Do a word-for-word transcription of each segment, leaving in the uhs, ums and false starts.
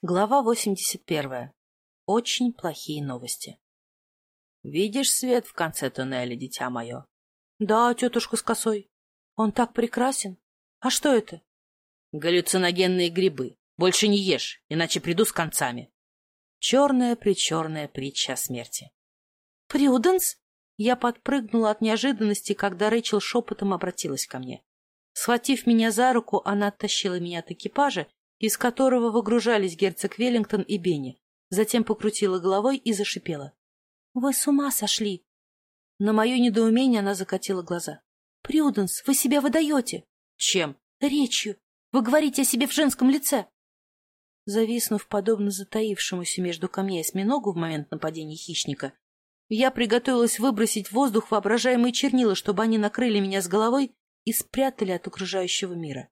Глава восемьдесят первая. Очень плохие новости. «Видишь свет в конце туннеля, дитя мое?» «Да, тетушка с косой. Он так прекрасен. А что это?» «Галлюциногенные грибы. Больше не ешь, иначе приду с концами». Черная-причерная притча о смерти. «Прюденс?» Я подпрыгнула от неожиданности, когда Рэйчел шепотом обратилась ко мне. Схватив меня за руку, она оттащила меня от экипажа, из которого выгружались герцог Веллингтон и Бенни, затем покрутила головой и зашипела. — Вы с ума сошли! На мое недоумение она закатила глаза. — Прюденс, вы себя выдаете! — Чем? — Речью. Вы говорите о себе в женском лице. Зависнув, подобно затаившемуся между камней осьминогу в момент нападения хищника, я приготовилась выбросить в воздух воображаемые чернила, чтобы они накрыли меня с головой и спрятали от окружающего мира.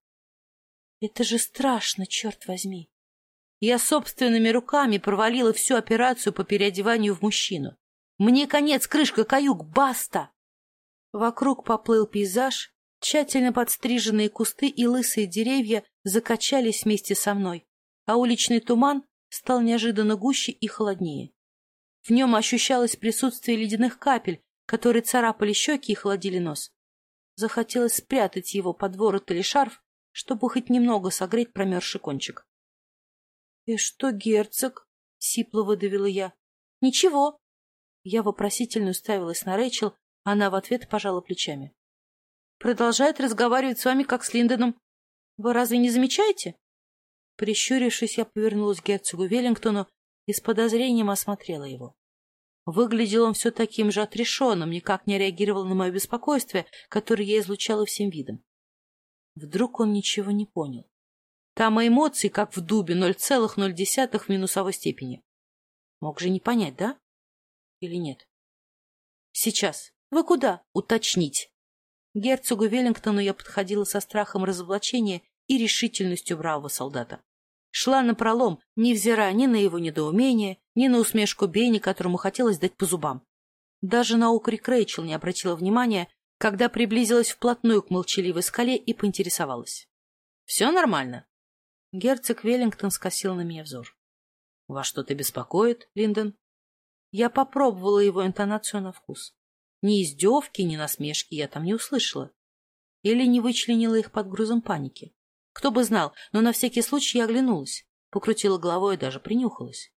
Это же страшно, черт возьми. Я собственными руками провалила всю операцию по переодеванию в мужчину. Мне конец, крышка, каюк, баста! Вокруг поплыл пейзаж, тщательно подстриженные кусты и лысые деревья закачались вместе со мной, а уличный туман стал неожиданно гуще и холоднее. В нем ощущалось присутствие ледяных капель, которые царапали щеки и холодили нос. Захотелось спрятать его под ворот или шарф, чтобы хоть немного согреть промерзший кончик. — И что, герцог? — сипло выдавила я. — Ничего. Я вопросительно уставилась на Рэйчел, а она в ответ пожала плечами. — Продолжает разговаривать с вами, как с Линдоном. Вы разве не замечаете? Прищурившись, я повернулась к герцогу Веллингтону и с подозрением осмотрела его. Выглядел он все таким же отрешенным, никак не реагировал на мое беспокойство, которое я излучала всем видом. Вдруг он ничего не понял. Там эмоции, как в дубе, ноль целых ноль десятых в минусовой степени. Мог же не понять, да? Или нет? Сейчас. Вы куда? Уточнить. К герцогу Веллингтону я подходила со страхом разоблачения и решительностью бравого солдата. Шла напролом, невзирая ни на его недоумение, ни на усмешку Бенни, которому хотелось дать по зубам. Даже на окрик Рэйчел не обратила внимания, когда приблизилась вплотную к молчаливой скале и поинтересовалась. — Все нормально? Герцог Веллингтон скосил на меня взор. — Вас что-то беспокоит, Линдон? Я попробовала его интонацию на вкус. Ни издевки, ни насмешки я там не услышала. Или не вычленила их под грузом паники. Кто бы знал, но на всякий случай я оглянулась, покрутила головой и даже принюхалась.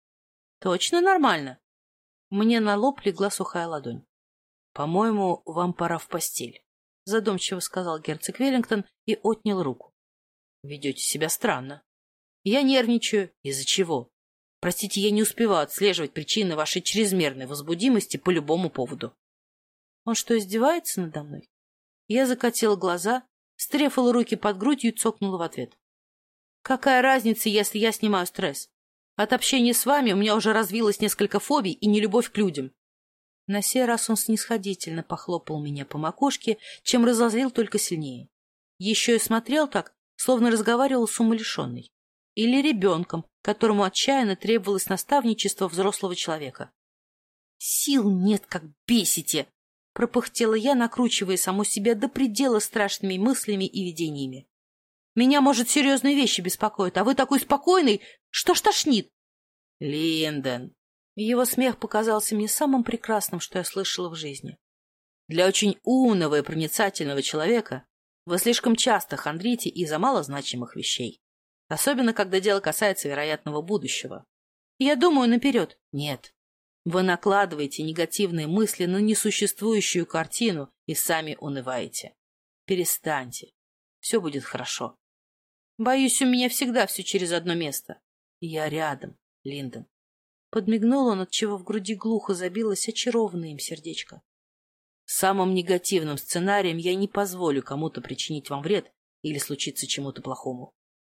— Точно нормально? Мне на лоб легла сухая ладонь. — По-моему, вам пора в постель, — задумчиво сказал герцог Веллингтон и отнял руку. — Ведете себя странно. Я нервничаю. Из-за чего? Простите, я не успеваю отслеживать причины вашей чрезмерной возбудимости по любому поводу. Он что, издевается надо мной? Я закатила глаза, стрефала руки под грудью и цокнула в ответ. Какая разница, если я снимаю стресс? От общения с вами у меня уже развилось несколько фобий и нелюбовь к людям. На сей раз он снисходительно похлопал меня по макушке, чем разозлил только сильнее. Еще и смотрел так, словно разговаривал с умалишенной. Или ребенком, которому отчаянно требовалось наставничество взрослого человека. «Сил нет, как бесите!» — пропыхтела я, накручивая саму себя до предела страшными мыслями и видениями. «Меня, может, серьезные вещи беспокоят, а вы такой спокойный, что ж тошнит?» «Линдон!» Его смех показался мне самым прекрасным, что я слышала в жизни. «Для очень умного и проницательного человека вы слишком часто хандрите из-за малозначимых вещей, особенно когда дело касается вероятного будущего. Я думаю наперед. Нет. Вы накладываете негативные мысли на несуществующую картину и сами унываете. Перестаньте. Все будет хорошо. Боюсь, у меня всегда все через одно место. И я рядом, Линдон». Подмигнул он, отчего в груди глухо забилось очарованное им сердечко. «Самым негативным сценарием я не позволю кому-то причинить вам вред или случиться чему-то плохому».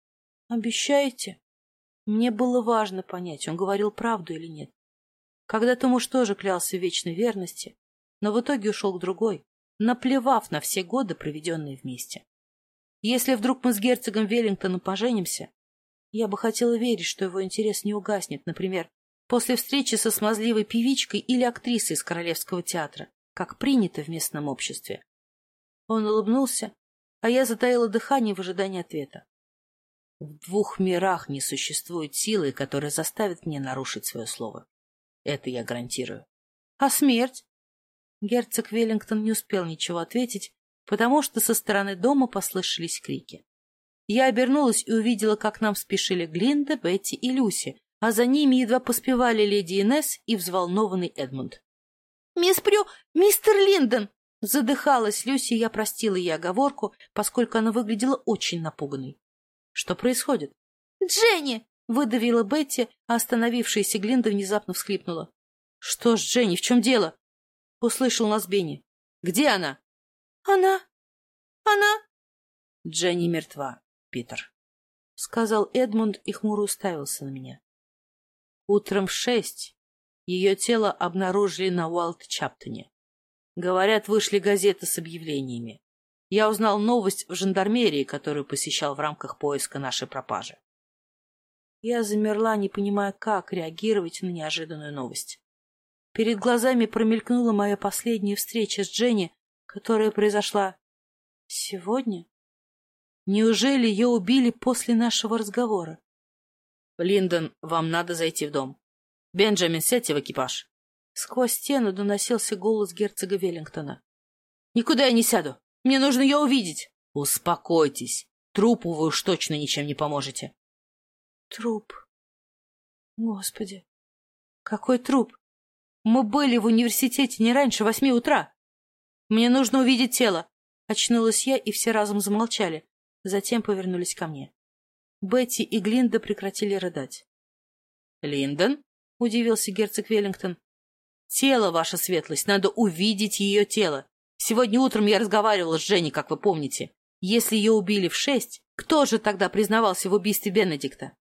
«Обещаете?» Мне было важно понять, он говорил правду или нет. Когда-то муж тоже клялся в вечной верности, но в итоге ушел к другой, наплевав на все годы, проведенные вместе. Если вдруг мы с герцогом Веллингтоном поженимся, я бы хотела верить, что его интерес не угаснет, например, после встречи со смазливой певичкой или актрисой из Королевского театра, как принято в местном обществе. Он улыбнулся, а я затаила дыхание в ожидании ответа. В двух мирах не существует силы, которая заставит меня нарушить свое слово. Это я гарантирую. А смерть? Герцог Веллингтон не успел ничего ответить, потому что со стороны дома послышались крики. Я обернулась и увидела, как нам спешили Глинда, Бетти и Люси, а за ними едва поспевали леди Инесс и взволнованный Эдмунд. «Мисс Прю... Мистер Линдон!» Задыхалась Люси, и я простила ей оговорку, поскольку она выглядела очень напуганной. «Что происходит?» «Дженни!» — выдавила Бетти, а остановившаяся Глинда внезапно всхлипнула. «Что ж, Дженни, в чем дело?» — услышал нас Бенни. «Где она?» «Она... она...» «Дженни мертва, Питер», — сказал Эдмунд и хмуро уставился на меня. Утром в шесть ее тело обнаружили на Уайлд-Чаптоне. Говорят, вышли газеты с объявлениями. Я узнал новость в жандармерии, которую посещал в рамках поиска нашей пропажи. Я замерла, не понимая, как реагировать на неожиданную новость. Перед глазами промелькнула моя последняя встреча с Дженни, которая произошла сегодня. Неужели ее убили после нашего разговора? «Линдон, вам надо зайти в дом. Бенджамин, сядьте в экипаж». Сквозь стену доносился голос герцога Веллингтона. «Никуда я не сяду. Мне нужно ее увидеть». «Успокойтесь. Трупу вы уж точно ничем не поможете». «Труп. Господи, какой труп? Мы были в университете не раньше восьми утра. Мне нужно увидеть тело». Очнулась я, и все разом замолчали. Затем повернулись ко мне. Бетти и Глинда прекратили рыдать. «Линдон?» — удивился герцог Веллингтон. «Тело, ваша светлость, надо увидеть ее тело. Сегодня утром я разговаривала с Женей, как вы помните. Если ее убили в шесть, кто же тогда признавался в убийстве Бенедикта?»